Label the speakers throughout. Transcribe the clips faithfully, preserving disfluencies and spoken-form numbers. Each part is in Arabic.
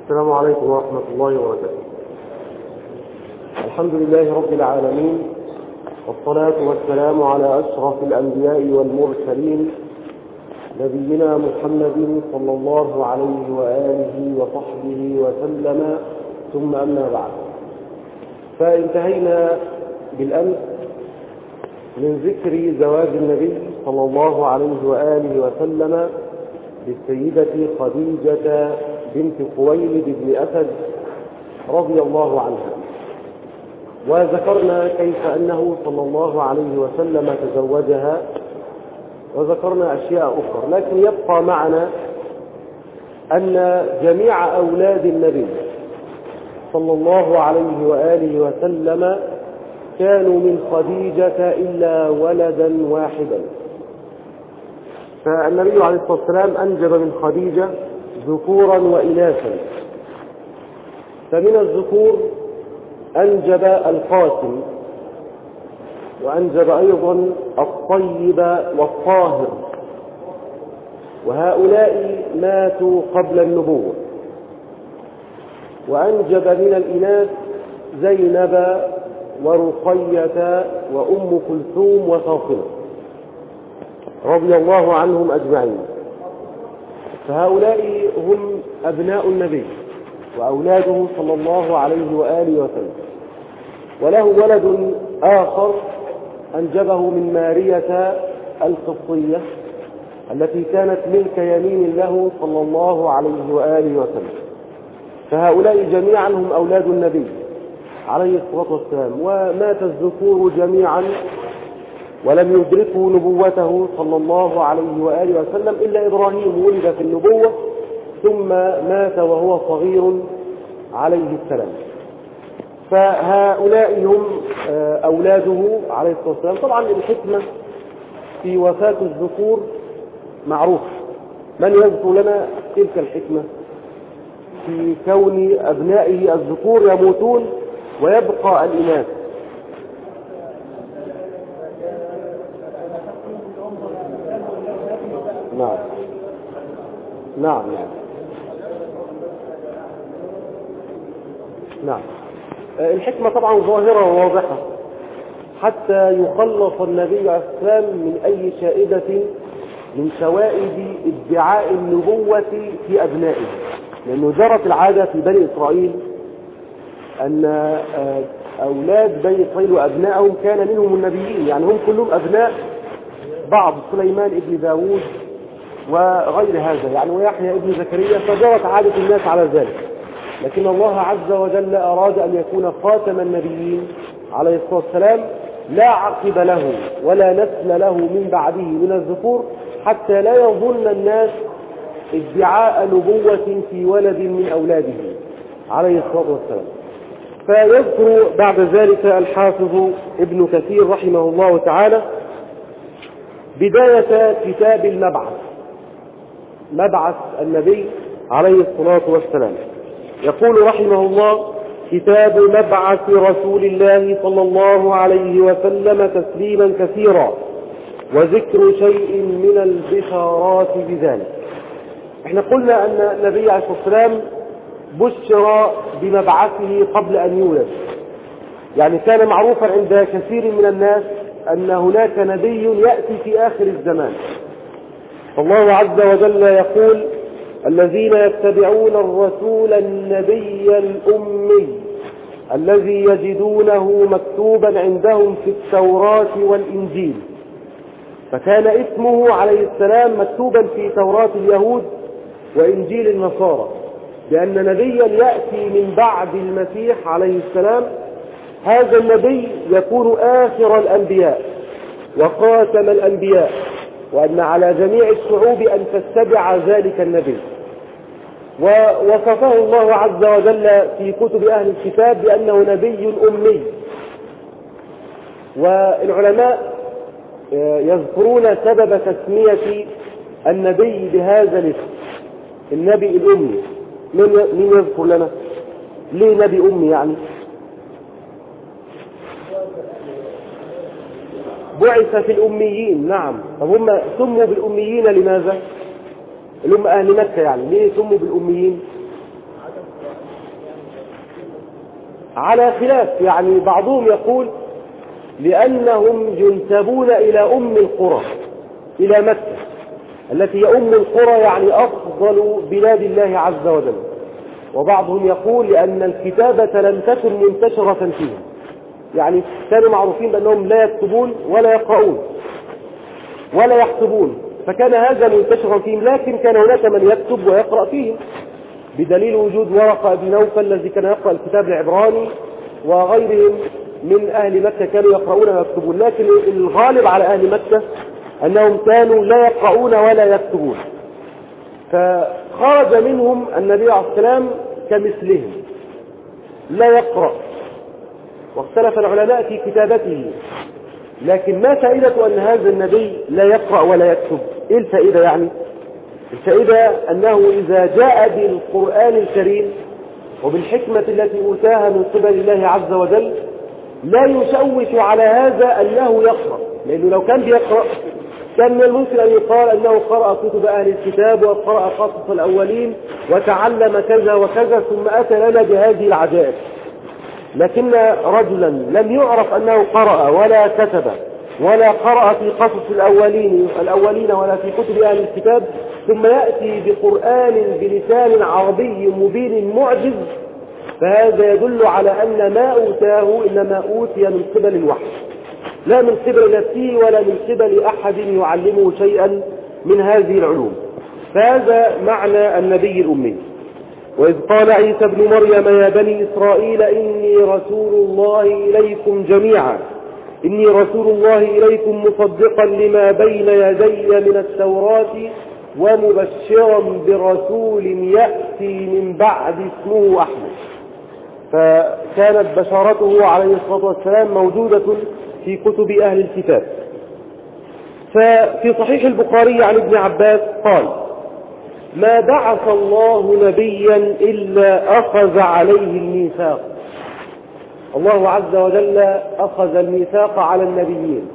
Speaker 1: السلام عليكم ورحمة الله وبركاته. الحمد لله رب العالمين، والصلاة والسلام على أشرف الأنبياء والمرسلين نبينا محمد صلى الله عليه وآله وصحبه وسلم، ثم أما بعد. فانتهينا بالأمس من ذكر زواج النبي صلى الله عليه وآله وسلم بالسيدة خديجة بنت خويلد بن أسد رضي الله عنها، وذكرنا كيف أنه صلى الله عليه وسلم تزوجها، وذكرنا أشياء أخرى. لكن يبقى معنا أن جميع أولاد النبي صلى الله عليه وآله وسلم كانوا من خديجة إلا ولدا واحدا. فالنبي عليه الصلاة والسلام أنجب من خديجة ذكورا وإناثا. فمن الذكور أنجب القاسم، وأنجب أيضا الطيب والطاهر، وهؤلاء ماتوا قبل النبوة. وأنجب من الإناث زينب ورقية وأم كلثوم وفاطمة رضي الله عنهم أجمعين. فهؤلاء هم أبناء النبي وأولاده صلى الله عليه وآله وسلم. وله ولد آخر أنجبه من مارية القبطية التي كانت ملك يمين له صلى الله عليه وآله وسلم. فهؤلاء جميعا هم أولاد النبي عليه الصلاة والسلام. ومات الذكور جميعا ولم يدركوا نبوته صلى الله عليه وآله وسلم إلا إبراهيم، ولد في النبوة ثم مات وهو صغير عليه السلام. فهؤلاء هم أولاده عليه الصلاة والسلام. طبعا الحكمة في وفاة الذكور معروف. من يذكر لنا تلك الحكمة في كون أبنائه الذكور يموتون ويبقى الإناث؟ نعم نعم نعم نعم الحكمة طبعا ظاهرة وواضحة حتى يخلص النبي عليه السلام من أي شائبة من شوائب ادعاء النبوة في أبنائه. لأنه جرت العادة في بني إسرائيل أن أولاد بني إسرائيل وأبنائهم كان منهم النبيين، يعني هم كلهم أبناء بعض، سليمان ابن داود وغير هذا يعني، ويحيى ابن زكريا. فجرت عادة الناس على ذلك. لكن الله عز وجل أراد أن يكون خاتم النبيين عليه الصلاة والسلام لا عقب له ولا نسل له من بعده من الذكور، حتى لا يظن الناس ادعاء نبوة في ولد من أولاده عليه الصلاة والسلام. فيذكر بعد ذلك الحافظ ابن كثير رحمه الله تعالى بداية كتاب المبعث، مبعث النبي عليه الصلاة والسلام. يقول رحمه الله: كتاب مبعث رسول الله صلى الله عليه وسلم تسليما كثيرا، وذكر شيء من البشارات بذلك. احنا قلنا أن النبي عليه الصلاة والسلام بشر بمبعثه قبل أن يولد. يعني كان معروفا عند كثير من الناس أن هناك نبي يأتي في آخر الزمان. الله عز وجل يقول: الذين يتبعون الرسول النبي الأمي الذي يجدونه مكتوبا عندهم في التوراة والإنجيل. فكان اسمه عليه السلام مكتوبا في توراة اليهود وإنجيل النصارى بأن نبيا يأتي من بعد المسيح عليه السلام. هذا النبي يكون آخر الأنبياء وخاتم الأنبياء، وأن على جميع الشعوب أن تتبع ذلك النبي. ووصفه الله عز وجل في كتب أهل الكتاب بأنه نبي أمي. والعلماء يذكرون سبب تسمية النبي بهذا الاسم، النبي الأمي. من يذكر لنا ليه نبي أمي؟ يعني بعث في الأميين. نعم. طب هم سموا بالأميين لماذا؟ اللي هم أهل مكة، يعني ليه سموا بالأميين؟ على خلاف، يعني بعضهم يقول لأنهم ينسبون إلى أم القرى، إلى مكة التي هي أم القرى، يعني أفضل بلاد الله عز وجل. وبعضهم يقول لأن الكتابة لم تكن منتشرة فيهم، يعني كانوا معروفين بأنهم لا يكتبون ولا يقرؤون ولا يحسبون، فكان هذا منتشرا فيهم، لكن كان هناك من يكتب ويقرأ فيهم، بدليل وجود ورقة بن نوفل الذي كان يقرأ الكتاب العبراني، وغيرهم من أهل مكة كانوا يقرؤون ويكتبون. لكن الغالب على أهل مكة أنهم كانوا لا يقرؤون ولا يكتبون، فخرج منهم النبي عليه السلام كمثلهم لا يقرأ، واختلف العلماء في كتابته. لكن ما فائدة أن هذا النبي لا يقرأ ولا يكتب؟ إيه الفائدة يعني؟ الفائدة أنه إذا جاء بالقرآن الكريم وبالحكمة التي أوتاها من قبل الله عز وجل لا يشوش على هذا أنه يقرأ، لأنه لو كان بيقرأ كان من الممكن أن يقال أنه قرأ كتب أهل الكتاب وقرأ قصص الأولين وتعلم كذا وكذا ثم أتى لنا بهذه العجائب. لكن رجلا لم يعرف أنه قرأ ولا كتب ولا قرأ في قصص الأولين الأولين ولا في كتب أهل الكتاب، ثم يأتي بقرآن بلسان عربي مبين معجز، فهذا يدل على أن ما أوتاه إنما أوتي من قبل الوحي، لا من قبل نفسه ولا من قبل أحد يعلمه شيئا من هذه العلوم. فهذا معنى النبي الأمي. وإذ قال عيسى ابن مريم يا بني إسرائيل إني رسول الله إليكم جميعا إني رسول الله إليكم مصدقا لما بين يدي من التوراة ومبشرا برسول يأتي من بعد اسمه أحمد. فكانت بشارته عليه الصلاة والسلام موجودة في كتب أهل الكتاب. ففي صحيح البخاري عن ابن عباس قال ما بعث الله نبيا إلا أخذ عليه الميثاق. الله عز وجل أخذ الميثاق على النبيين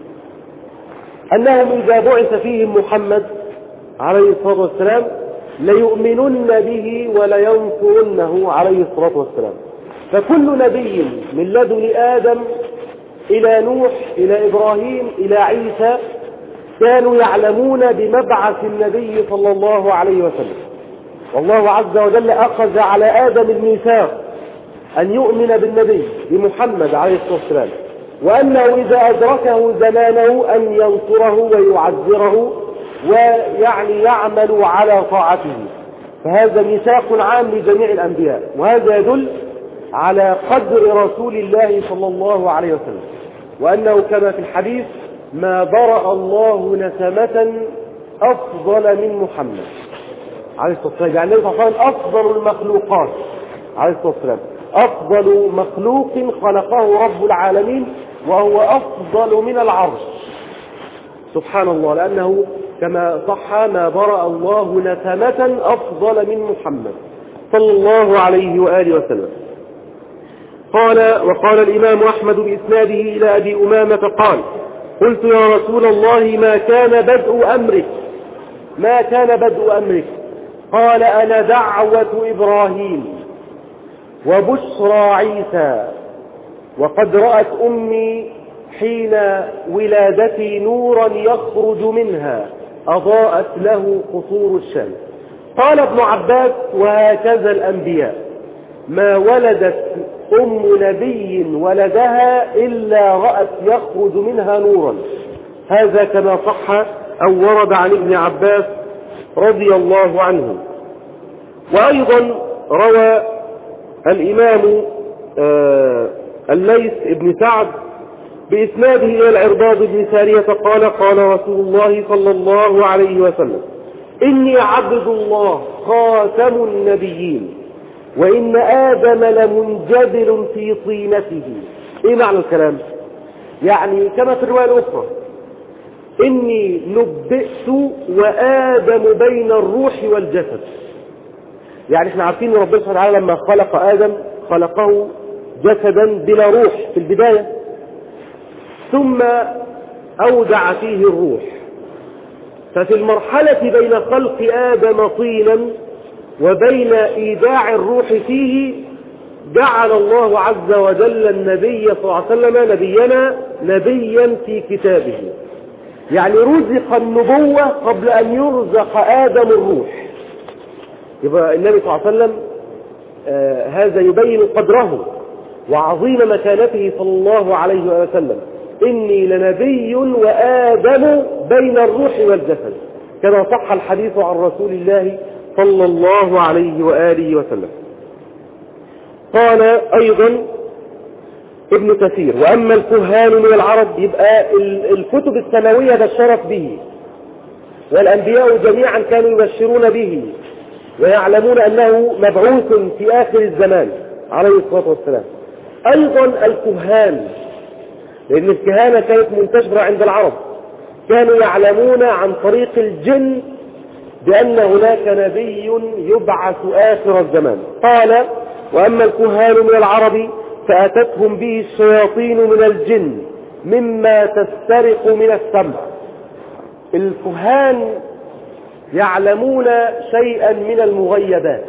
Speaker 1: أنهم إذا بعث فيهم محمد عليه الصلاة والسلام ليؤمنن به ولينصرنه عليه الصلاة والسلام. فكل نبي من لدن آدم إلى نوح إلى إبراهيم إلى عيسى كانوا يعلمون بمبعث النبي صلى الله عليه وسلم، والله عز وجل أخذ على آدم الميثاق أن يؤمن بالنبي بمحمد عليه الصلاة والسلام، وأنه إذا أدركه زمانه أن ينصره ويعذره ويعني يعمل على طاعته. فهذا ميثاق عام لجميع الأنبياء، وهذا يدل على قدر رسول الله صلى الله عليه وسلم، وأنه كما في الحديث ما برأ الله نسمة أفضل من محمد عليه الصلاة والسلام. يعني النبي صلى الله عليه وسلم أفضل المخلوقات عليه الصلاة والسلام، أفضل مخلوق خلقه رب العالمين، وهو أفضل من العرش سبحان الله، لأنه كما صح ما برأ الله نسمة أفضل من محمد صلى الله عليه وآله وسلم. قال وقال الإمام أحمد بإسناده إلى أبي أمامة قال قلت يا رسول الله ما كان بدء أمرك ما كان بدء أمرك قال أنا دعوة إبراهيم وبشرى عيسى، وقد رأت أمي حين ولادتي نورا يخرج منها أضاءت له قصور الشمس. قال ابن عباس وهكذا الأنبياء ما ولدت أم نبي ولدها إلا رأت يخرج منها نورا، هذا كما صح أو ورد عن ابن عباس رضي الله عنه. وأيضا روى الإمام آه الليث بن سعد بإسناده إلى العرباض بن سارية قال قال رسول الله صلى الله عليه وسلم إني عبد الله خاتم النبيين وإن آدم لمنجبل في طينته. إيه معنى الكلام؟ يعني كما في الرواية الأخرى إني نبئت وآدم بين الروح والجسد. يعني احنا عارفين ربنا سبحانه وتعالى لما خلق آدم خلقه جسدا بلا روح في البداية، ثم أودع فيه الروح. ففي المرحلة بين خلق آدم طينا وبين إيداع الروح فيه جعل الله عز وجل النبي صلى الله عليه وسلم نبينا نبيا في كتابه، يعني رزق النبوة قبل أن يرزق آدم الروح. يبقى النبي صلى الله عليه وسلم آه هذا يبين قدره وعظيم مكانته صلى الله عليه وسلم. إني لنبي وآدم بين الروح والجسد، كما صح الحديث عن رسول الله صلى الله عليه وآله وسلم. قال أيضا ابن كثير: وأما الكهان من العرب، يبقى الكتب السماوية بشرت به، والأنبياء جميعا كانوا يبشرون به ويعلمون أنه مبعوث في آخر الزمان عليه الصلاة والسلام. أيضا الكهان، لأن الكهانة كانت منتشرة عند العرب، كانوا يعلمون عن طريق الجن بأن هناك نبي يبعث آخر الزمان. قال: وأما الكهان من العرب فأتتهم به الشياطين من الجن مما تسترق من السمع. الكهان يعلمون شيئا من المغيبات،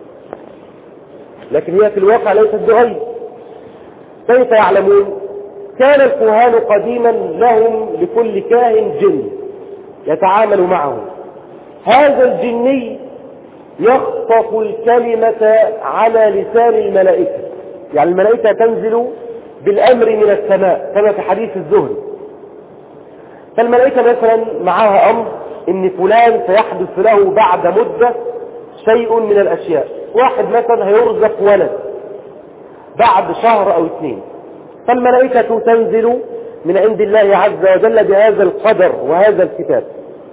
Speaker 1: لكن هي في الواقع ليست بغيب. كيف يعلمون؟ كان الكهان قديما لهم لكل كاهن جن يتعامل معه. هذا الجني يخطف الكلمة على لسان الملائكة، يعني الملائكة تنزل بالأمر من السماء كما في حديث الزهري. فالملائكة مثلا معها أمر إن فلان سيحدث له بعد مدة شيء من الأشياء. واحد مثلا هيرزق ولد بعد شهر أو اثنين، فالملائكة تنزل من عند الله عز وجل بهذا القدر وهذا الكتاب،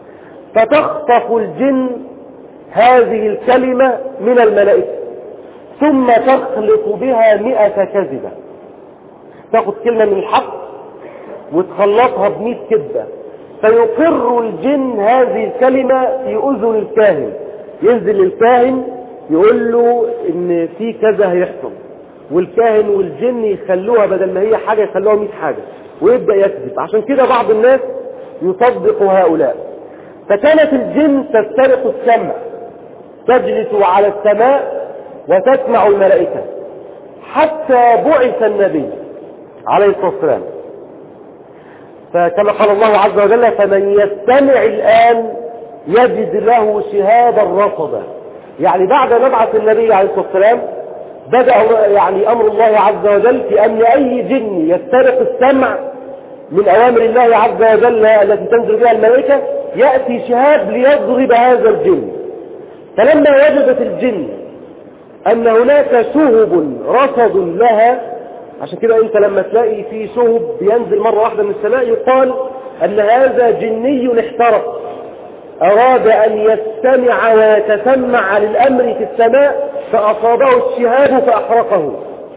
Speaker 1: فتخطف الجن هذه الكلمة من الملائكة ثم تخلط بها مئة كذبة. تأخذ كلمة من الحق وتخلطها بمئة كذبة، فيقر الجن هذه الكلمة في أذن الكاهن. ينزل الكاهن يقول له إن في كذا هيحصل، والكاهن والجن يخلوها بدل ما هي حاجة يخلوها مئة حاجة، ويبدأ يكذب. عشان كده بعض الناس يصدق هؤلاء. فكانت الجن تسترق السمع، تجلس على السماء وتسمع الملائكة، حتى بعث النبي عليه الصلاة والسلام. فكما قال الله عز وجل: فمن يستمع الآن يجد له شهابا رصدا. يعني بعد مبعث النبي عليه الصلاة والسلام بدأ يعني أمر الله عز وجل في أن أي جن يسترق السمع من أوامر الله عز وجل التي تنزل بها الملائكة يأتي شهاب ليضرب هذا الجن. فلما وجدت الجن أن هناك شهب رصد لها، عشان كده أنت لما تلاقي في شهب بينزل مرة واحدة من السماء يقال أن هذا جني احترق، أراد أن يستمع ويتسمع للأمر في السماء فأصابه الشهاب فأحرقه.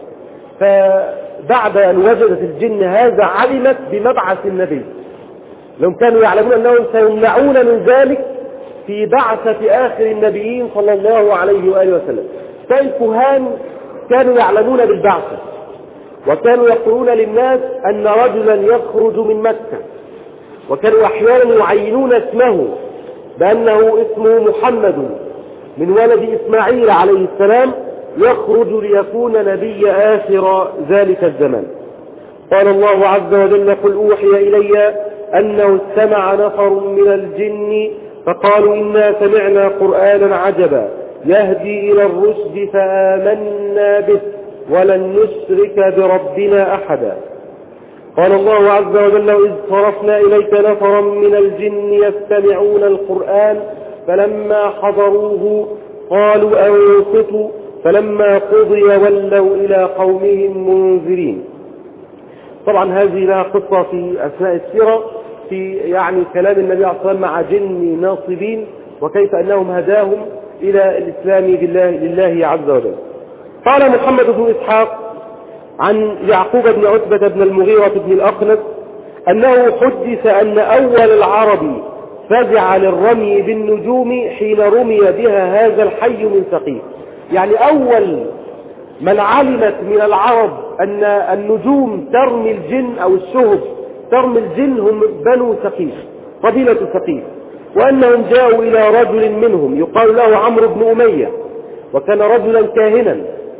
Speaker 1: فبعد أن وجدت الجن هذا علمت بمبعث النبي، لهم كانوا يعلمون أنهم سيمنعون من ذلك في بعثة آخر النبيين صلى الله عليه وآله وسلم. فالكهان كانوا يعلمون بالبعثة، وكانوا يقولون للناس أن رجلا يخرج من مكة، وكانوا أحيانا يعينون اسمه بأنه اسمه محمد من ولد إسماعيل عليه السلام، يخرج ليكون نبي آخر ذلك الزمان. قال الله عز وجل: قل أوحي إلي أنه استمع نفر من الجن فقالوا إنا سمعنا قرآنا عجبا يهدي إلى الرشد فآمنا به ولن نشرك بربنا أحدا. قال الله عز وجل: إذ صرفنا إليك نفرا من الجن يستمعون القرآن فلما حضروه قالوا أنصتوا فلما قضي ولوا إلى قومهم منذرين. طبعا هذه لها قصة في أثناء السيرة في يعني كلام النبي عليه الصلاة والسلام مع جن ناصبين، وكيف أنهم هداهم إلى الإسلام بالله لله عز وجل. قال محمد بن إسحاق عن يعقوب بن عتبة بن المغيرة بن الأقنس أنه حدث أن أول العرب فزع للرمي بالنجوم حين رمي بها هذا الحي من ثقيف. يعني أول من علمت من العرب أن النجوم ترمي الجن أو الشهب ترمي الجن هم بنو ثقيف، قبيلة ثقيف، وأنهم جاءوا إلى رجل منهم يقال له عمرو بن أمية، وكان رجلا كاهنا،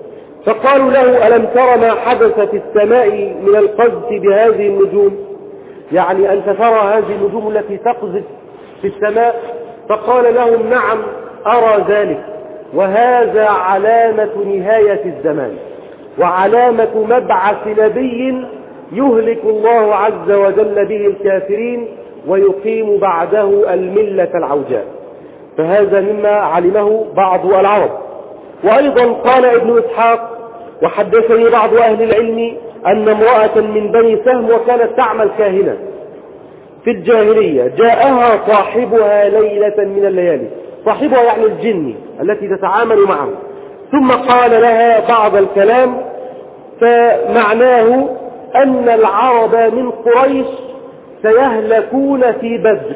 Speaker 1: فقالوا له ألم تر ما حدث في السماء من القذف بهذه النجوم؟ يعني أنت ترى هذه النجوم التي تقذف في السماء؟ فقال لهم نعم أرى ذلك، وهذا علامة نهاية الزمان وعلامة مبعث نبي يهلك الله عز وجل به الكافرين ويقيم بعده الملة العوجاء. فهذا مما علمه بعض العرب. وأيضا قال ابن إسحاق وحدثني بعض أهل العلم أن امرأة من بني سهم وكانت تعمل كاهنة في الجاهلية جاءها صاحبها ليلة من الليالي، صاحبها يعني الجن التي تتعامل معه، ثم قال لها بعض الكلام فمعناه أن العرب من قريش سيهلكون في بدر،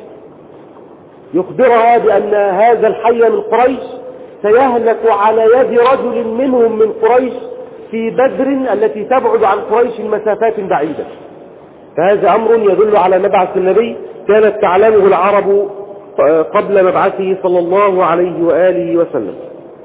Speaker 1: يخبرها بأن هذا الحي من قريش سيهلك على يد رجل منهم من قريش في بدر التي تبعد عن قريش مسافات بعيدة. فهذا أمر يدل على مبعث النبي كانت تعلمه العرب قبل مبعثه صلى الله عليه وآله وسلم.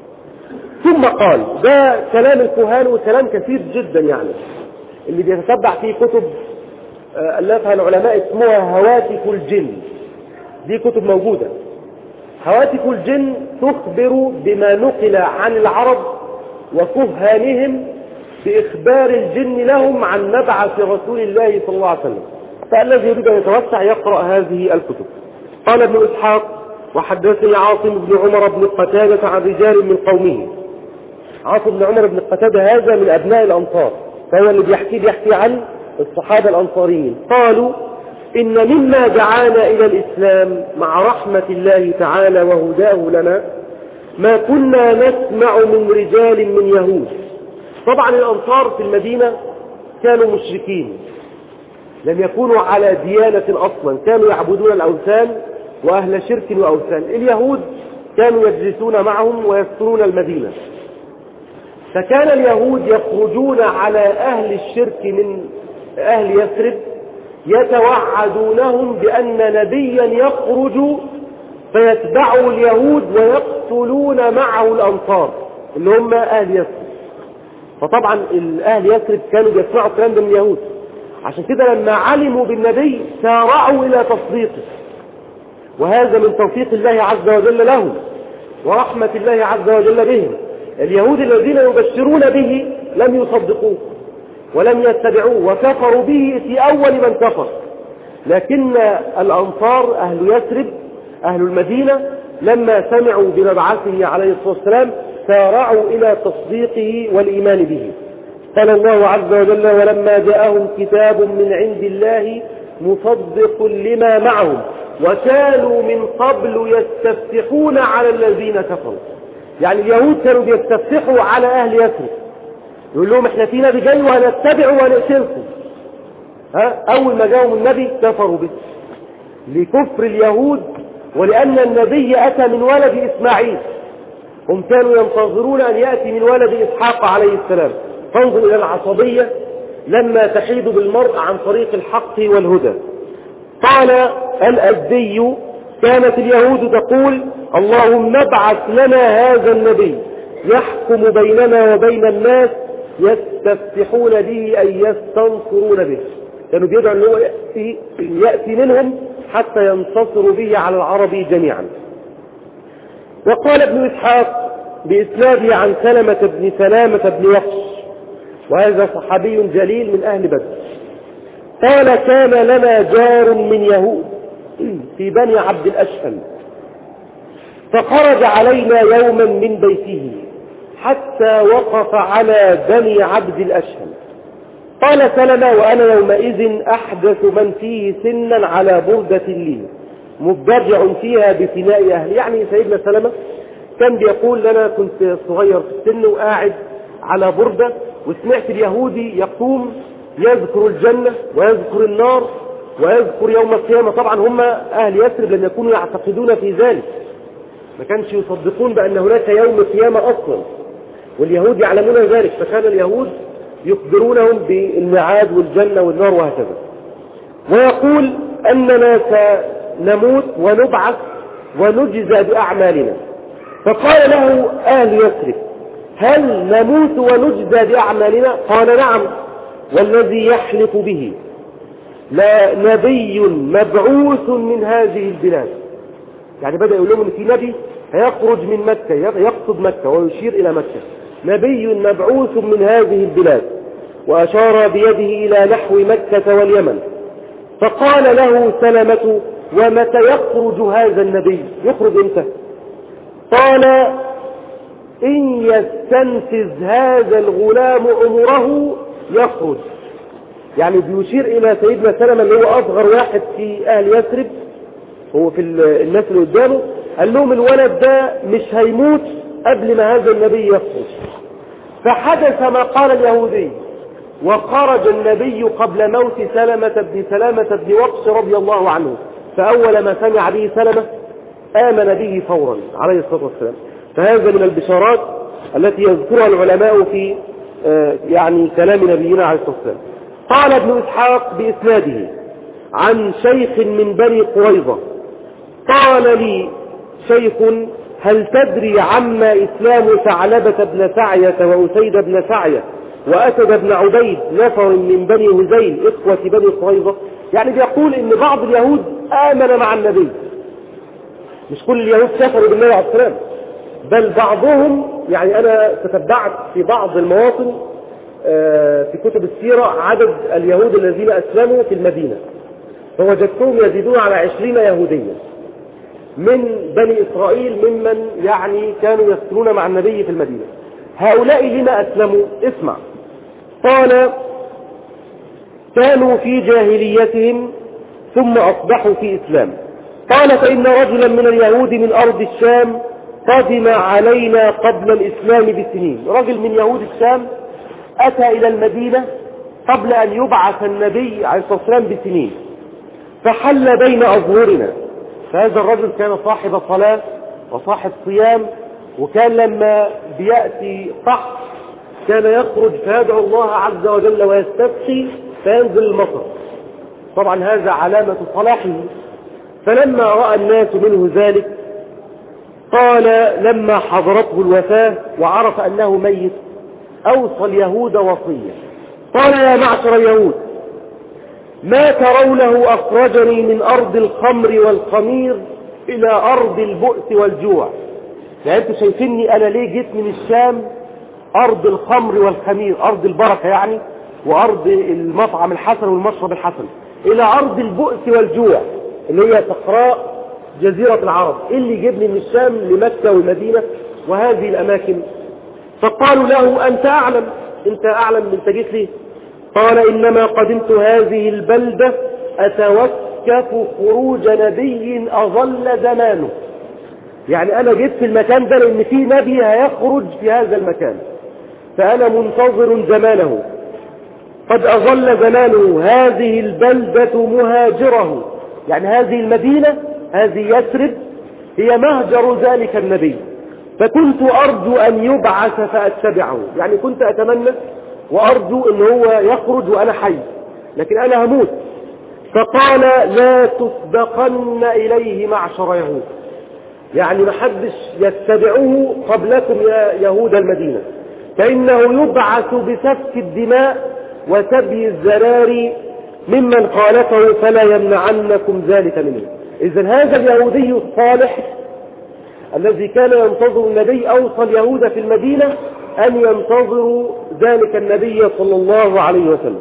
Speaker 1: ثم قال، ده كلام الكهان وكلام كثير جدا، يعني اللي بيتتبع فيه كتب ألفها العلماء اسمها هواتف الجن، دي كتب موجودة. هواتف الجن تخبر بما نقل عن العرب وكهانهم بإخبار الجن لهم عن مبعث رسول الله صلى الله عليه وسلم. فالذي يريد أن يتوسع يقرأ هذه الكتب. قال ابن إسحاق وحدثني عاصم بن عمر بن قتادة عن رجال من قومه. عاصم بن عمر بن قتادة هذا من أبناء الأنصار، فهو اللي بيحكي بيحكي عن الصحابة الأنصاريين. قالوا إن مما دعانا إلى الإسلام مع رحمة الله تعالى وهداه لنا ما كنا نسمع من رجال من يهود. طبعا الأنصار في المدينة كانوا مشركين، لم يكونوا على ديانة أصلا، كانوا يعبدون الأوثان وأهل شرك وأوثان. اليهود كانوا يجلسون معهم ويسكنون المدينة، فكان اليهود يخرجون على أهل الشرك من أهل يثرب يتوعدونهم بأن نبيا يخرج فيتبعه اليهود ويقتلون معه الأنصار اللي هم أهل يثرب. فطبعا الأهل يثرب كانوا يسمعوا الكلام ده من اليهود، عشان كده لما علموا بالنبي سارعوا إلى تصديقه، وهذا من توفيق الله عز وجل لهم ورحمة الله عز وجل بهم. اليهود الذين يبشرون به لم يصدقوه ولم يتبعوه وكفروا به في أول من كفر، لكن الأنصار أهل يثرب أهل المدينة لما سمعوا بمبعثه عليه الصلاة والسلام سارعوا إلى تصديقه والإيمان به. قال الله عز وجل ولما جاءهم كتاب من عند الله مصدق لما معهم وكانوا من قبل يستفتحون على الذين كفروا. يعني اليهود كانوا بيستفتحوا على أهل يثرب، يقول لهم احنا في نبي جاي وهنتبعه وهنقتلكم. ها أول ما جاءهم النبي كفروا به لكفر اليهود، ولأن النبي أتى من ولد إسماعيل، هم كانوا ينتظرون أن يأتي من ولد إسحاق عليه السلام. فانظر إلى العصبية لما تحيد بالمرء عن طريق الحق والهدى. قال الأزدي كانت اليهود تقول اللهم ابعث لنا هذا النبي يحكم بيننا وبين الناس يستفتحون به أي يستنصرون به. كانوا بيدعوا أنه يأتي, يأتي منهم حتى ينتصروا به على العرب جميعا. وقال ابن إسحاق بإسناده عن سلمة بن سلامة بن وقش، وهذا صحابي جليل من أهل بدر، قال كان لنا جار من يهود في بني عبد الأشهل، فخرج علينا يوما من بيته حتى وقف على بني عبد الأشهل. قال سلمة وأنا يومئذ أحدث من فيه سنا على بردة لي مبتدع فيها بفناء أهل. يعني سيدنا سلمة كان بيقول لنا كنت صغير في السن وقاعد على بردة وسمعت اليهودي يقوم يذكر الجنة ويذكر النار ويذكر يوم القيامة. طبعا هم أهل يثرب لم يكونوا يعتقدون في ذلك، ما كانش يصدقون بأن هناك يوم القيامة أصلا، واليهود يعلمون ذلك، فكان اليهود يخبرونهم بالمعاد والجنة والنار وهكذا. ويقول أننا سنموت ونبعث ونجزى بأعمالنا. فقال له أهل يثرب هل نموت ونجزى بأعمالنا؟ قال نعم، والذي يحلف به لا نبي مبعوث من هذه البلاد. يعني بدأ يقول لهم ان في نبي هيخرج من مكة، يقصد مكة ويشير إلى مكة، نبي مبعوث من هذه البلاد، وأشار بيده إلى نحو مكة واليمن. فقال له سلمة: ومتى يخرج هذا النبي؟ يخرج امتى؟ قال: إن يستنفذ هذا الغلام عمره يخرج. يعني بيشير إلى سيدنا سلمة اللي هو أصغر واحد في أهل يثرب، هو في الناس اللي قدامه، قال لهم الولد ده مش هيموت قبل ما هذا النبي يخرج. فحدث ما قال اليهودي، وخرج النبي قبل موت سلمة بن سلامة بن وقش رضي الله عنه، فأول ما سمع به سلمة آمن به فورا عليه الصلاة والسلام. فهذا من البشارات التي يذكرها العلماء في يعني كلام نبينا عليه الصلاة والسلام. قال ابن إسحاق بإسناده عن شيخ من بني قريظة قال لي شيخ: هل تدري عما إسلام ثعلبة بن سعية وأسيد بن سعية وأسد بن عبيد نفر من بني هذيل إخوة بني قريظة؟ يعني بيقول إن بعض اليهود آمن مع النبي، مش كل اليهود كفروا بالنبي عليه السلام، بل بعضهم. يعني أنا تتبعت في بعض المواطن في كتب السيرة عدد اليهود الذين أسلموا في المدينة، فوجدتهم يزيدون على عشرين يهوديا من بني إسرائيل ممن يعني كانوا يسكنون مع النبي في المدينة. هؤلاء لما أسلموا؟ اسمع. قال: كانوا في جاهليتهم ثم أصبحوا في إسلام. قال: فإن رجلا من اليهود من أرض الشام قدم علينا قبل الإسلام بسنين. رجل من يهود الشام أتى إلى المدينة قبل أن يبعث النبي عليه الصلاة والسلام بسنين، فحل بين أظهرنا. فهذا الرجل كان صاحب صلاة وصاحب صيام، وكان لما بيأتي قحط كان يخرج فيدعو الله عز وجل ويستسقي فينزل المطر. طبعا هذا علامة صلاحه. فلما رأى الناس منه ذلك قال لما حضرته الوفاة وعرف أنه ميت أوصى اليهود وصية. قال: يا معشر اليهود، ما ترونه أخرجني من أرض الخمر والخمير إلى أرض البؤس والجوع؟ يعني أنتم شايفيني أنا ليه جيت من الشام أرض الخمر والخمير، أرض البركة يعني، وأرض المطعم الحسن والمشرب الحسن، إلى أرض البؤس والجوع اللي هي صحراء جزيرة العرب؟ إيه اللي يجيبني من الشام لمكة والمدينة وهذه الأماكن؟ فقالوا له: أنت أعلم، أنت أعلم من تجيت ليه؟ قال: إنما قدمت هذه البلدة أتوكف خروج نبي أظل زمانه. يعني أنا جيت في المكان ده لأن في نبي هيخرج في هذا المكان، فأنا منتظر زمانه. قد أظل زمانه، هذه البلدة مهاجره. يعني هذه المدينة، هذه يثرب، هي مهجر ذلك النبي، فكنت أرجو أن يبعث فأتبعه. يعني كنت أتمنى وأرجو أن هو يخرج وأنا حي، لكن أنا هموت. فقال: لا تسبقن إليه معشر يهود، يعني محدش يتبعه قبلكم يا يهود المدينة، فإنه يبعث بسفك الدماء وسبي الزرار ممن خالفه فلا يمنعنكم ذلك منه. إذن هذا اليهودي الصالح الذي كان ينتظر النبي أوصى اليهود في المدينة أن ينتظروا ذلك النبي صلى الله عليه وسلم.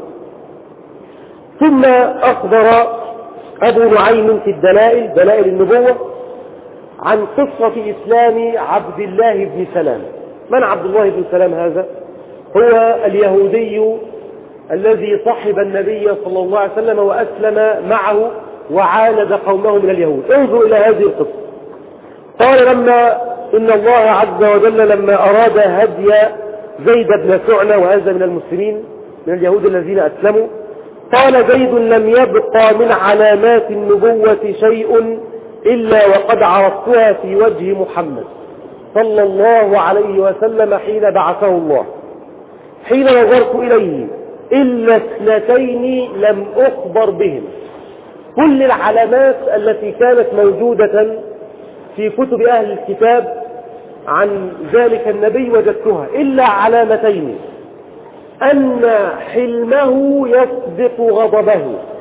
Speaker 1: ثم أخبر أبو نعيم في الدلائل، دلائل النبوة، عن قصة إسلام عبد الله بن سلام. من عبد الله بن سلام هذا؟ هو اليهودي الذي صحب النبي صلى الله عليه وسلم وأسلم معه وعاند قومه من اليهود. انظروا إلى هذه القصة. قال: لما إن الله عز وجل لما أراد هدي زيد بن سعنة، وهذا من المسلمين من اليهود الذين أسلموا، قال: زيد لم يبقى من علامات النبوة شيء إلا وقد عرفتها في وجه محمد صلى الله عليه وسلم حين بعثه الله، حين نظرت إليه إلا اثنتين لم أخبر بهم. كل العلامات التي كانت موجودة في كتب أهل الكتاب عن ذلك النبي وجدتها إلا علامتين: أن حلمه يسبق غضبه،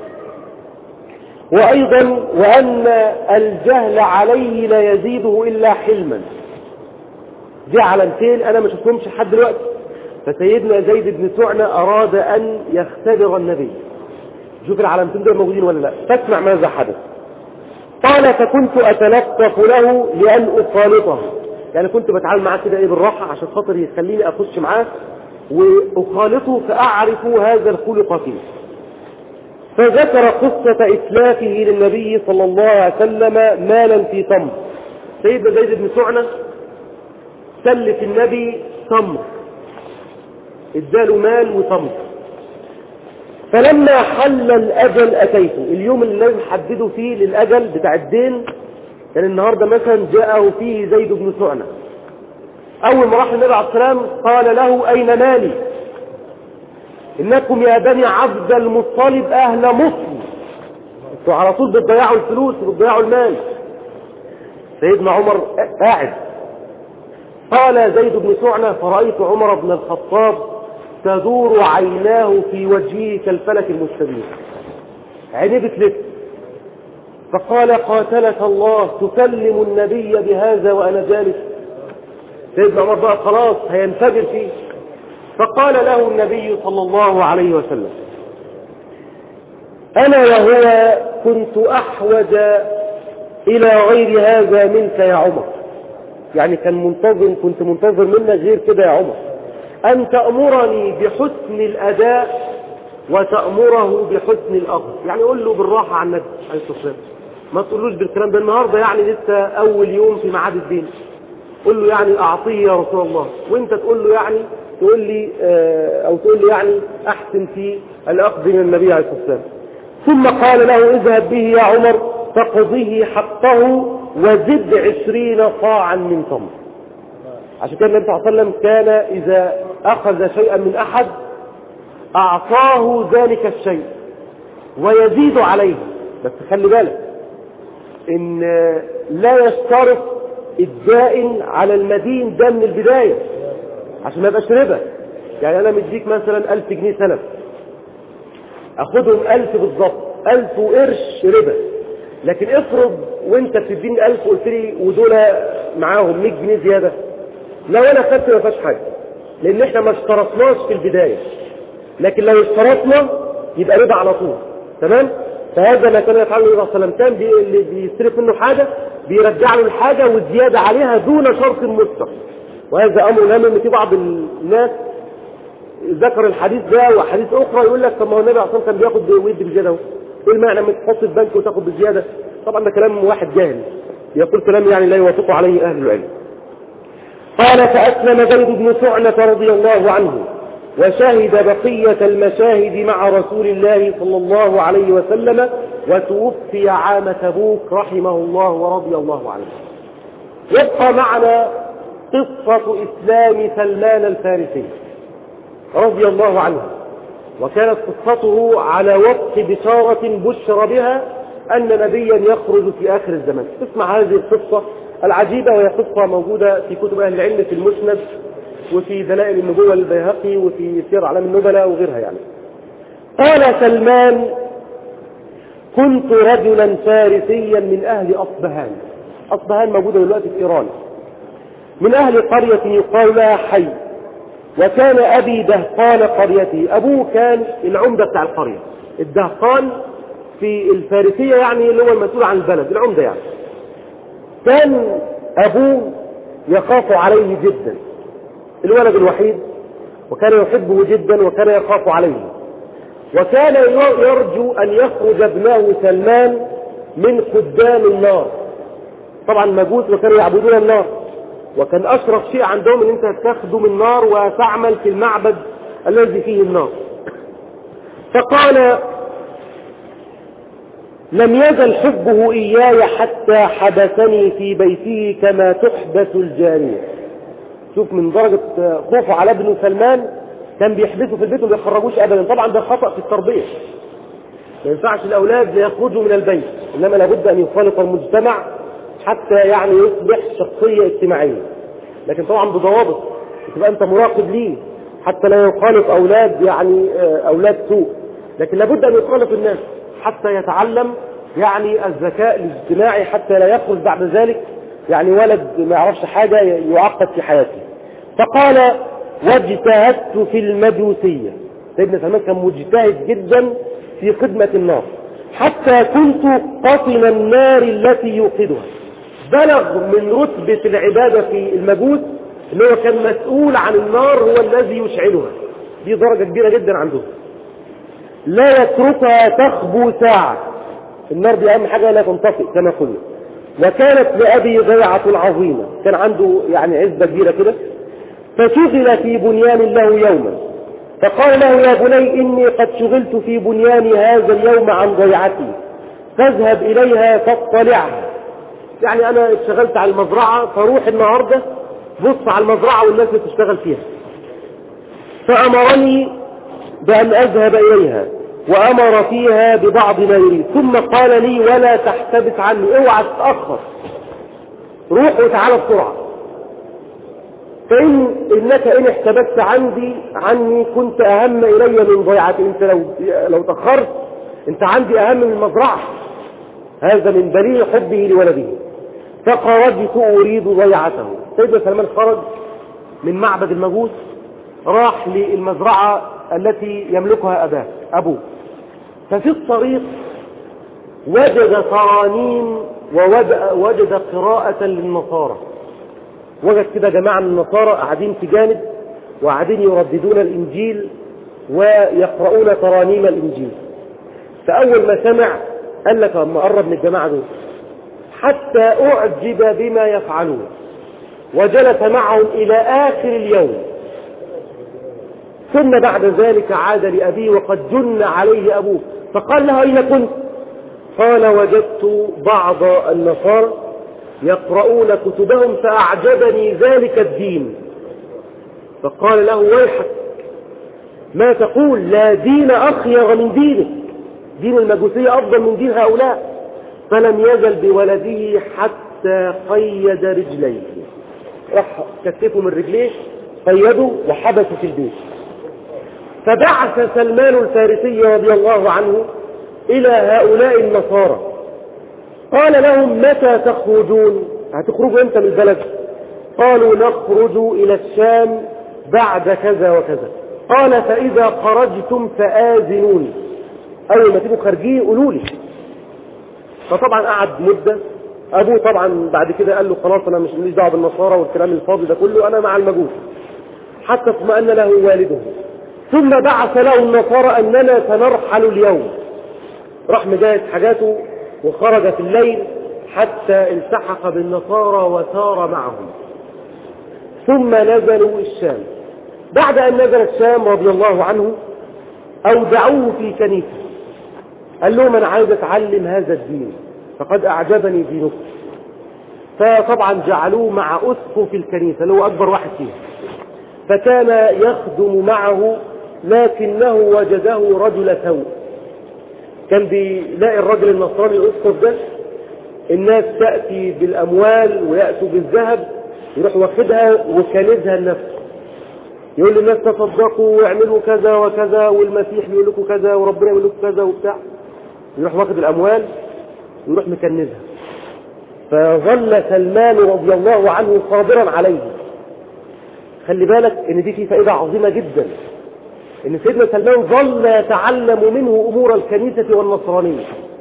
Speaker 1: وأيضا وأن الجهل عليه لا يزيده إلا حلما. دي علامتين أنا ما شفتهمش لحد دلوقتي. فسيدنا زيد بن سعنة أراد أن يختبر النبي، شوف العلامتين دول موجودين ولا لا. فاسمع ماذا حدث. قال: فكنت أتلطف له لأن أخالطه، يعني كنت بتعامل معاه كده إيه بالراحة عشان خاطر يخليني أخش معاه وأخالطه فأعرف هذا الخلق فيه. فذكر قصة إتلافه للنبي صلى الله عليه وسلم مالا في تمر. سيدنا زيد بن سعنة سلف النبي تمر، اداله مال وتمر. فلما حل الأجل أتيته، اليوم اللي لازم حدده فيه للأجل بتاع الدين كان النهاردة مثلا، جاءه فيه زيد بن سعنة. أول ما راح النبي عليه السلام قال له: أين مالي؟ إنكم يا بني عبد المطلب أهل مصر، انتوا على طول بتضيعوا الفلوس وبتضيعوا المال. سيدنا عمر قاعد. قال زيد بن سعنة: فرأيت عمر بن الخطاب تدور عيناه في وجهه كالفلك المستدير، عينيه بتلف. فقال: قاتلك الله، تكلم النبي بهذا وأنا جالس؟ سيدنا عمر بقى خلاص هينفجر فيه. فقال له النبي صلى الله عليه وسلم: أنا وهو كنت أحوج إلى غير هذا منك يا عمر. يعني كان منتظر، كنت منتظر منك غير كده يا عمر، أن تأمرني بحسن الأداء وتأمره بحسن الأخذ. يعني قول له بالراحة عن النبي عليه الصلاة والسلام، ما تقولوش بالكلام ده النهاردة، يعني لسه أول يوم في معاد الدين. قول له يعني أعطيه يا رسول الله، وانت تقول له يعني تقول لي اه أو تقول لي يعني أحسن في الأخذ من النبي عليه الصلاة والسلام. ثم قال له: اذهب به يا عمر فقضيه حقه وزد عشرين صاعا من تمر. عشان كده النبي صلى الله عليه وسلم كان إذا أخذ شيئا من أحد أعطاه ذلك الشيء ويزيد عليه. بس خلي بالك إن لا يشترط الدائن على المدين ده من البداية عشان ما يبقاش ربا. يعني أنا مديك مثلا ألف جنيه سلف، أخدهم ألف بالضبط، ألف وقرش ربا. لكن افرض وانت بتديني ألف قلت لي ودول معاهم مية جنيه زيادة، لو انا خدت ما فيهاش حاجه، لان احنا ما اشترطناش في البدايه. لكن لو اشترطنا يبقى ربا على طول. تمام؟ فهذا ما كان يفعله النبي صلى الله عليه وسلم، كان بي اللي بيستلف منه حاجه بيرجع له الحاجه والزياده عليها دون شرط مسبق. وهذا امر مهم، ان في بعض الناس ذكر الحديث ده وحديث اخرى يقول لك طب ما هو النبي عليه الصلاه والسلام كان بياخد ويدي بزياده اهو، ايه المعنى لما تحط في بنك وتاخد بزياده؟ طبعا ده كلام واحد جاهل يقول كلام يعني لا يوافق عليه اهل العلم. قال: فأسلم زيد بن سعنة رضي الله عنه وشهد بقية المشاهد مع رسول الله صلى الله عليه وسلم، وتوفي عام تبوك رحمه الله ورضي الله عنه. يبقى معنا قصة إسلام سلمان الفارسي رضي الله عنه، وكانت قصته على وفق بشارة بشر بها أن نبيا يخرج في آخر الزمان. اسمع هذه القصة العجيبة، وهي قصة موجودة في كتب أهل العلم في المسند وفي دلائل النبوة للبيهقي وفي سير أعلام النبلاء وغيرها. يعني قال سلمان: كنت رجلا فارسيا من أهل أصبهان. أصبهان موجودة دلوقتي في إيران، من أهل قرية يقال لها حي، وكان أبي دهقان قريته، أبوه كان العمدة بتاع القرية. الدهقان في الفارسية يعني اللي هو المسؤول عن البلد، العمدة يعني. كان أبوه يخاف عليه جدا، الولد الوحيد، وكان يحبه جدا وكان يخاف عليه، وكان يرجو أن يخرج ابنه سلمان من قدام النار. طبعا مجوس وكانوا يعبدون النار، وكان أشرف شيء عندهم أن أنت تخدم النار وتعمل في المعبد الذي فيه النار. فقال: لم يزل حبه إياي حتى حبسني في بيته كما تحبس الجارية. شوف من درجة خوفه على ابنه سلمان، كان بيحبسه في البيت وما بيخرجوش أبدا. طبعا ده خطأ في التربية، ما ينفعش الأولاد يخرجوا من البيت، إنما لابد أن يخالط المجتمع حتى يعني يصبح شخصية اجتماعية. لكن طبعا بضوابط تبقى انت مراقب ليه حتى لا يخالط اولاد يعني اولاد سوء، لكن لابد ان يخالط الناس حتى يتعلم يعني الذكاء الاجتماعي حتى لا يخرج بعد ذلك يعني ولد ما يعرفش حاجة يعقد في حياته. فقال واجتهدت في المجوسية. سيدنا سلمان كان مجتهد جدا في خدمة النار حتى كنت قطن النار التي يوقدها. بلغ من رتبة العبادة في المجوس اللي هو كان مسؤول عن النار هو الذي يشعلها، دي درجة كبيرة جدا عنده. لا يتركها تخبو ساعة، النار دي أهم حاجة لا تنطفئ كما قلنا. وكانت لأبي ضيعة عظيمة، كان عنده يعني عزة كبيرة كده. فشغل في بنيان له يوما فقال له يا بني إني قد شغلت في بنياني هذا اليوم عن ضيعتي فاذهب إليها فاطلعها. يعني أنا اشتغلت على المزرعة فروح النهاردة بص على المزرعة والناس اللي تشتغل فيها. فأمرني بأن أذهب إليها وأمر فيها ببعض ما يريد، ثم قال لي ولا تحتبس عني، اوعى تتأخر، روح وتعالى بسرعة، فإن إنك إن احتبست عندي عني كنت أهم إلي من ضيعتي. أنت لو لو تأخرت أنت عندي أهم من المزرعة. هذا من دليل حبه لولده. فخرجت أريد ضيعته. سيدنا سلمان خرج من معبد المجوس راح للمزرعة التي يملكها أباه أبوه. ففي الطريق وجد ترانيم ووجد قراءة للنصارى. وجد كده جماعة من النصارى قاعدين في جانب وقاعدين يرددون الإنجيل ويقرؤون ترانيم الإنجيل. فأول ما سمع قال لك أما قرب من الجماعة دول حتى أعجب بما يفعلون، وجلس معهم إلى آخر اليوم. ثم بعد ذلك عاد لأبيه وقد جن عليه أبوه فقال له أين كنت؟ قال وجدت بعض النصارى يقرؤون كتبهم فأعجبني ذلك الدين. فقال له ويحك ما تقول؟ لا دين أخير من دينك، دين المجوسية أفضل من دين هؤلاء. فلم يزل بولده حتى قيد رجليه، راح كتفه من رجليه قيده وحبسه في البيت. فبعث سلمان الفارسي رضي الله عنه إلى هؤلاء النصارى قال لهم متى تخرجون؟ هتخرجوا امتى من البلد؟ قالوا نخرج إلى الشام بعد كذا وكذا. قال فإذا خرجتم فآذنوني، أول ما تبقوا خارجين قولوا لي. فطبعا قعد مدة. أبوه طبعا بعد كده قال له خلاص أنا مش ماليش دعوة بالنصارى والكلام الفاضي ده كله، أنا مع المجوس، حتى اطمأن له والده. ثم بعث له النصارى أننا سنرحل اليوم. راح مجهز حاجاته وخرج في الليل حتى التحق بالنصارى وسار معهم. ثم نزلوا الشام. بعد أن نزل الشام رضي الله عنه أودعوه في كنيسة، قال لهم أنا عايز أتعلم هذا الدين فقد أعجبني دينكم. فطبعا جعلوه مع أسقف في الكنيسة اللي هو أكبر واحد فيه، فكان يخدم معه لكنه وجده رجل سوء. كان بيلاقي الرجل النصراني الأسقف ده الناس تأتي بالأموال ويأتوا بالذهب يروح واخدها وكنزها لنفسه، يقول للناس تصدقوا واعملوا كذا وكذا والمسيح يقول لكم كذا وربنا يقول لكم كذا وبتاع، يروح واخد الأموال ويروح مكنزها. فظل سلمان رضي الله عنه صابرا عليه. خلي بالك ان دي في فائدة عظيمة جدا، ان سيدنا سلمان ظل يتعلم منه امور الكنيسة والنصرانية،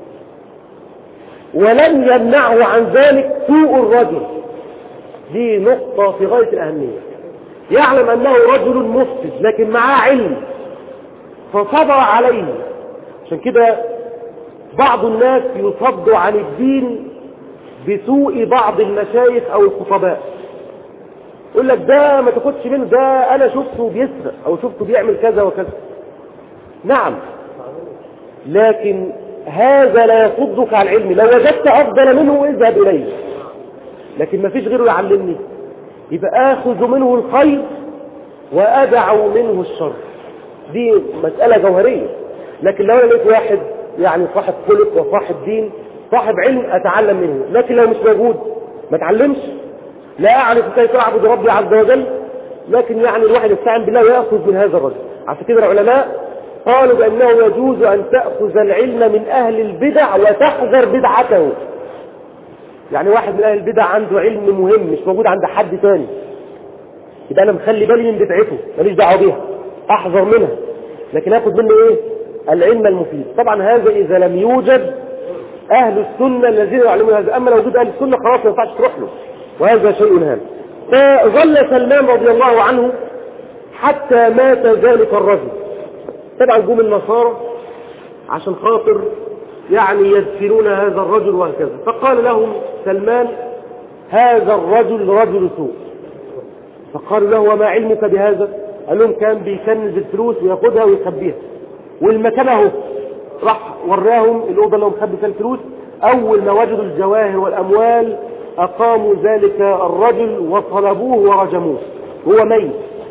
Speaker 1: ولم يمنعه عن ذلك سوء الرجل. دي نقطة في غاية الأهمية. يعلم أنه رجل مفسد لكن معاه علم فصبر عليه. عشان كده بعض الناس يصد عن الدين بسوء بعض المشايخ أو الخطباء، يقول لك ده ما تاخدش منه، ده أنا شفته بيسرق أو شفته بيعمل كذا وكذا. نعم، لكن هذا لا يصدك عن العلم. لو وجدت أفضل منه اذهب إليه، لكن ما فيش غيره يعلمني، يبقى آخذ منه الخير وأدع منه الشر. دي مسألة جوهرية. لكن لو أنا لقيت واحد يعني صاحب خلق وصاحب دين صاحب علم أتعلم منه، لكن لو مش موجود ما اتعلمش. لا أعرف كيف أعبد ربي عز وجل، لكن يعني الواحد يستعين بالله ويأخذ من هذا الرجل. عشان كده العلماء قالوا بأنه يجوز أن تأخذ العلم من أهل البدع وتحذر بدعته. يعني واحد من أهل البدع عنده علم مهم مش موجود عند حد تاني، يبقى أنا مخلي بالي من بدعته، ماليش دعوة بيها، أحذر منها، لكن أخذ منه إيه؟ العلم المفيد. طبعا هذا إذا لم يوجد أهل السنة الذين يعلمون هذا، أما لو وجود أهل السنة خلاص ما ينفعش تروح له، وهذا شيء هام. فظل سلمان رضي الله عنه حتى مات ذلك الرجل. طبعا جم النصارى عشان خاطر يعني يدفنون هذا الرجل وهكذا، فقال لهم سلمان هذا الرجل رجل سوء. فقالوا له وما علمك بهذا؟ قال لهم كان بيكنز الفلوس وياخدها ويخبيها، والمكان اهو. راح وراهم الأوضة اللي هو مخبي فيها الفلوس. أول ما وجدوا الجواهر والأموال أقاموا ذلك الرجل وصلبوه ورجموه، هو ميت.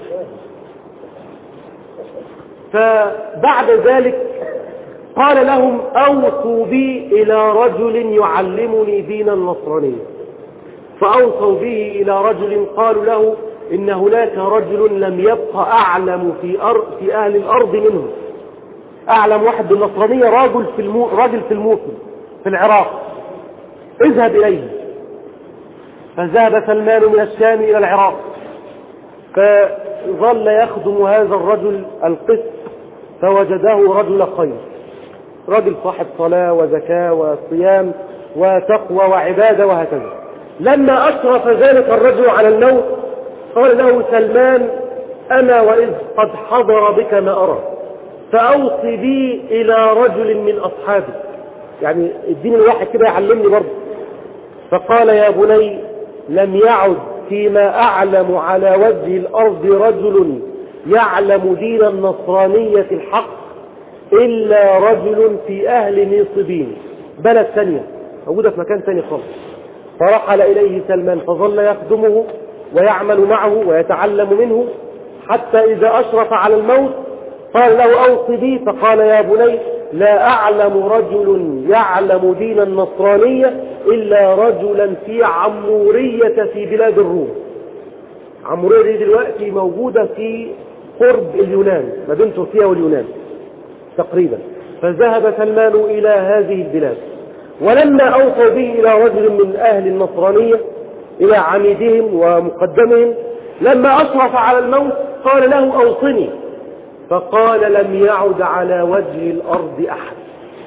Speaker 1: فبعد ذلك قال لهم أوصوا بي إلى رجل يعلمني دين النصرانية. فأوصوا به إلى رجل قالوا له إن هناك رجل لم يبق أعلم في, أرض في أهل الأرض منه، أعلم واحد بالنصرانية راجل في, المو... راجل في الموصل في العراق، اذهب إليه. فذهب سلمان من الشام إلى العراق، فظل يخدم هذا الرجل القس، فوجده رجل خير، رجل صاحب صلاة وزكاة وصيام وتقوى وعبادة وهكذا. لما أشرف ذلك الرجل على الموت قال له سلمان أنا وإذ قد حضر بك ما أرى، فأوصي بي إلى رجل من أصحابك، يعني الدين الواحد كده يعلمني برضه. فقال يا بني لم يعد فيما أعلم على وجه الأرض رجل يعلم دين النصرانية الحق إلا رجل في أهل نصبين، بلد ثانية موجودة في مكان ثاني خالص. فرحل إليه سلمان فظل يخدمه ويعمل معه ويتعلم منه، حتى إذا أشرف على الموت قال له أوصي بي، فقال يا بني لا أعلم رجل يعلم دين النصرانية إلا رجلا في عمورية في بلاد الروم. عمورية دي دلوقتي موجودة في قرب اليونان، ما بين تركيا واليونان تقريبا. فذهب سلمان إلى هذه البلاد، ولما أوصوا به إلى رجل من أهل النصرانية إلى عميدهم ومقدمهم، لما أشرف على الموت قال له أوصني، فقال لم يعد على وجه الأرض أحد.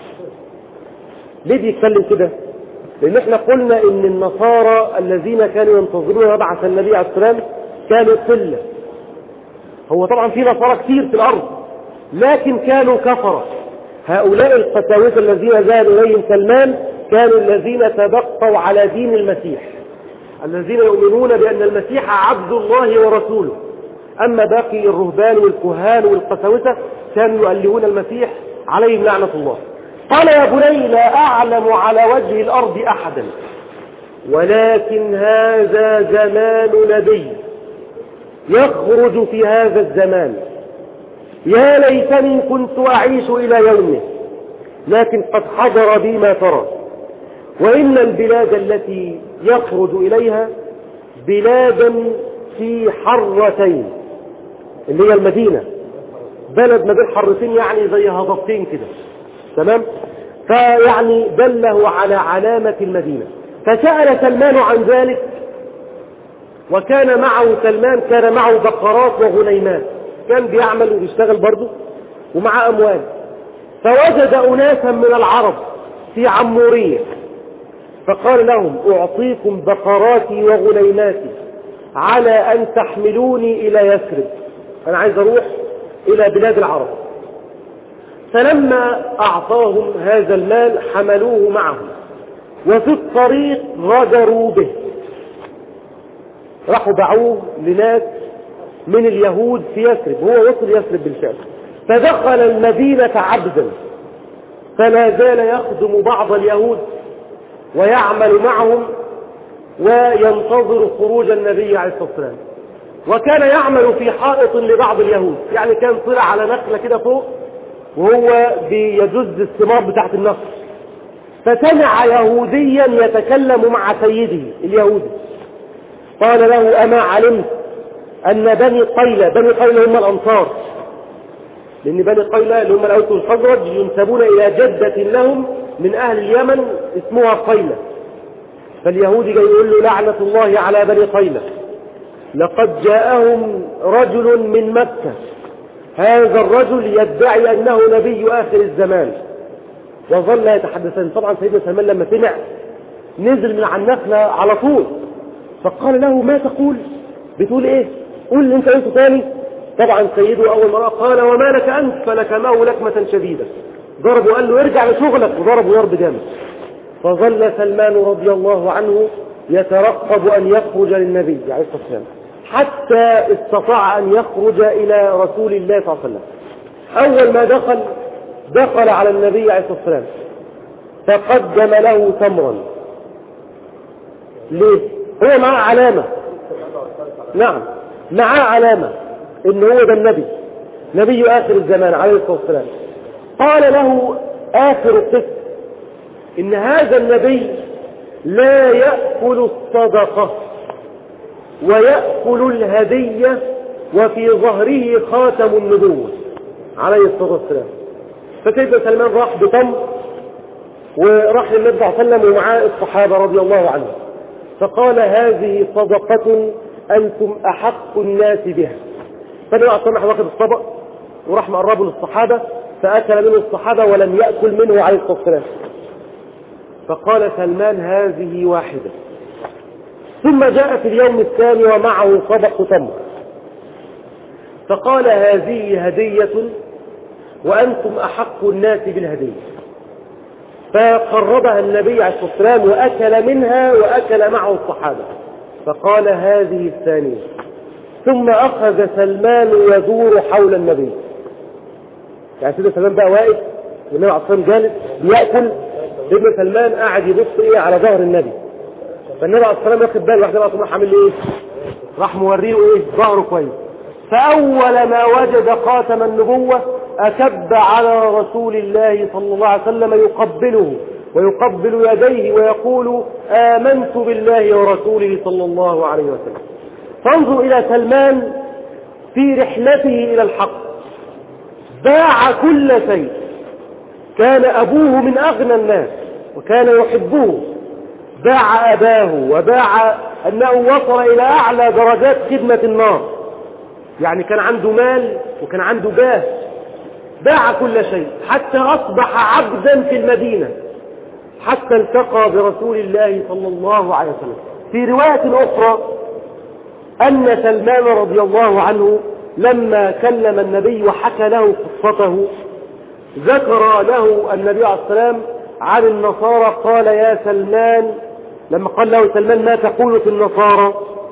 Speaker 1: ليه بيتكلم كده؟ لأن احنا قلنا إن النصارى الذين كانوا ينتظرون مبعث النبي عليه السلام كانوا قلة. هو طبعا في نصارى كثير في الأرض، لكن كانوا كفرة. هؤلاء القساوسة الذين ذهب إليهم سلمان كانوا الذين تبقوا على دين المسيح، الذين يؤمنون بأن المسيح عبد الله ورسوله. أما باقي الرهبان والكهان والقساوسة كانوا يؤلهون المسيح عليهم لعنة الله. قال يا بني لا أعلم على وجه الأرض أحدا، ولكن هذا زمان نبي يخرج في هذا الزمان، يا ليتني كنت أعيش إلى يومه، لكن قد حضر بي ما ترى. وإن البلاد التي يخرج إليها بلادا في حرتين، اللي هي المدينة، بلد ما بين حرتين يعني زي هضبتين كده، تمام؟ فيعني دله على علامة المدينة. فسأل سلمان عن ذلك، وكان معه سلمان كان معه بقرات وغنيمات، كان بيعمل وبيشتغل برضه ومع أموال. فوجد أناسا من العرب في عمورية، فقال لهم أعطيكم بقراتي وغنيماتي على أن تحملوني إلى يثرب، أنا عايز أروح إلى بلاد العرب. فلما أعطاهم هذا المال حملوه معهم، وفي الطريق غدروا به، راحوا باعوه لناس من اليهود في يثرب، هو وصل يثرب بالفعل. فدخل المدينة عبدا، فلا زال يخدم بعض اليهود ويعمل معهم وينتظر خروج النبي عليه الصلاة والسلام. وكان يعمل في حائط لبعض اليهود، يعني كان طلع على نخلة كده فوق وهو بيجز الثمار بتاعت النخل، فسمع يهوديا يتكلم مع سيده اليهودي، قال له أما علمت أن بني قيلة، بني قيلة هم الأنصار، لأن بني قيلة اللي هم الأوس والخزرج ينسبون إلى جدة لهم من أهل اليمن اسمها قيلة. فاليهودي جاي يقول له لعنة الله على بني قيلة، لقد جاءهم رجل من مكة، هذا الرجل يدعي أنه نبي آخر الزمان. وظل يتحدثان. طبعا سيدنا سلمان لما سمع نزل من عن النخلة على طول، فقال له ما تقول؟ بتقول ايه؟ قول اللي انت قلته تاني. طبعا سيده اول مرة قال وما لك انت؟ فلكمه لكمة شديدة، ضربه وقال له ارجع لشغلك، وضربه ضرب جامد. فظل سلمان رضي الله عنه يترقب ان يخرج للنبي عليه الصلاة والسلام، حتى استطاع ان يخرج الى رسول الله صلى الله عليه وسلم. اول ما دخل دخل على النبي عليه الصلاة والسلام فقدم له تمرا. ليه؟ هو معاه علامة، نعم معاه علامة ان هو ده النبي، نبي آخر الزمان عليه الصلاة والسلام. قال له آخر القصة ان هذا النبي لا يأكل الصدقة ويأكل الهدية، وفي ظهره خاتم النبوة عليه الصلاة والسلام. فسيدنا سلمان راح بتمر وراح للنبي صلى الله عليه وسلم ومعاه الصحابة رضي الله عنهم، فقال هذه صدقة أنتم أحق الناس بها. فالنبي عليه الصلاة والسلام واخد الطبق وراح مقربه للصحابة، فأكل منه الصحابة ولم يأكل منه عليه الصلاة والسلام. فقال سلمان هذه واحدة. ثم جاء في اليوم الثاني ومعه طبق تمر، فقال هذه هدية وأنتم أحق الناس بالهدية. فقربها النبي عليه الصلاة والسلام وأكل منها وأكل معه الصحابة، فقال هذه الثانية. ثم أخذ سلمان يدور حول النبي، يعني سيدنا سلمان بقى واقف والنبي عليه الصلاة والسلام جالس بيأكل، سيدنا سلمان قاعد يبص إيه على ظهر النبي. فالنبي عليه الصلاة والسلام واخد باله، واحد بقى راح عامل إيه؟ راح موريه إيه؟ ظهره كويس. فأول ما وجد خاتم النبوة أكب على رسول الله صلى الله عليه وسلم يقبله ويقبل يديه ويقول آمنت بالله ورسوله صلى الله عليه وسلم. فانظر إلى سلمان في رحلته إلى الحق، باع كل شيء. كان أبوه من أغنى الناس وكان يحبه، باع أباه وباع أنه وصل إلى أعلى درجات خدمة النار، يعني كان عنده مال وكان عنده جاه، باع كل شيء حتى أصبح عبدا في المدينة، حتى التقى برسول الله صلى الله عليه وسلم. في رواية أخرى أن سلمان رضي الله عنه لما كلم النبي وحكى له قصته ذكر له النبي عليه السلام عن النصارى، قال يا سلمان، لما قال له سلمان ما تقول في النصارى؟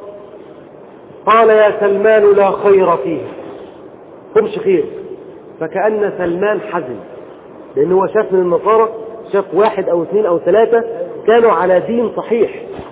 Speaker 1: قال يا سلمان لا خير فيه، همش خير. فكأن سلمان حزن، لأنه هو شاف من النصارى، شاف واحد أو اثنين أو ثلاثة كانوا على دين صحيح.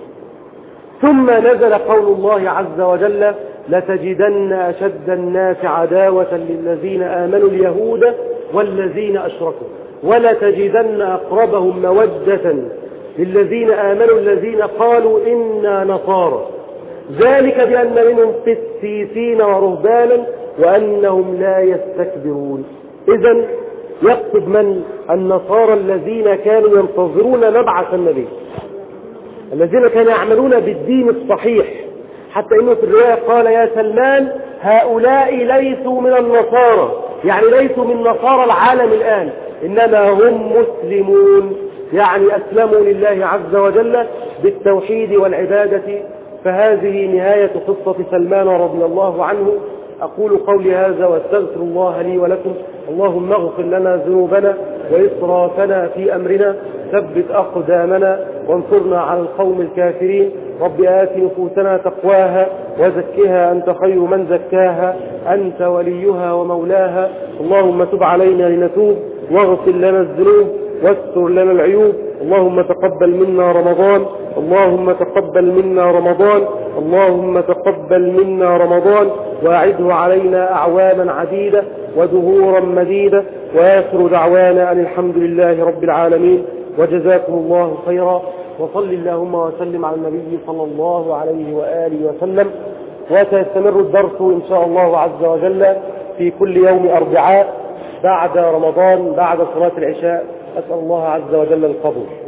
Speaker 1: ثم نزل قول الله عز وجل لتجدن أشد الناس عداوة للذين آمنوا اليهود والذين أشركوا ولتجدن أقربهم مودة للذين آمنوا الذين قالوا إنا نصارى ذلك بأن منهم قسيسين ورهبانا وأنهم لا يستكبرون. إذن يقصد من؟ النصارى الذين كانوا ينتظرون مبعث النبي، الذين كانوا يعملون بالدين الصحيح، حتى إنه في الرواية قال يا سلمان هؤلاء ليسوا من النصارى، يعني ليسوا من نصارى العالم الآن، إنما هم مسلمون، يعني أسلموا لله عز وجل بالتوحيد والعبادة. فهذه نهاية قصة سلمان رضي الله عنه. أقول قولي هذا واستغفر الله لي ولكم. اللهم اغفر لنا ذنوبنا وإسرافنا في أمرنا، ثبت أقدامنا وانصرنا على القوم الكافرين. رب آت نفوسنا تقواها وزكها أنت خير من زكاها، أنت وليها ومولاها. اللهم تب علينا لنتوب، واغفر لنا الذنوب واستر لنا العيوب. اللهم تقبل منا رمضان، اللهم تقبل منا رمضان، اللهم تقبل منا رمضان، واعده علينا أعواما عديدة ودهورا مديدة. وآخر دعوانا أن الحمد لله رب العالمين، وجزاكم الله خيرا. وصل اللهم وسلم على النبي صلى الله عليه وآله وسلم. وسيستمر الدرس إن شاء الله عز وجل في كل يوم أربعاء بعد رمضان بعد صلاة العشاء. أسأل الله عز وجل القبول.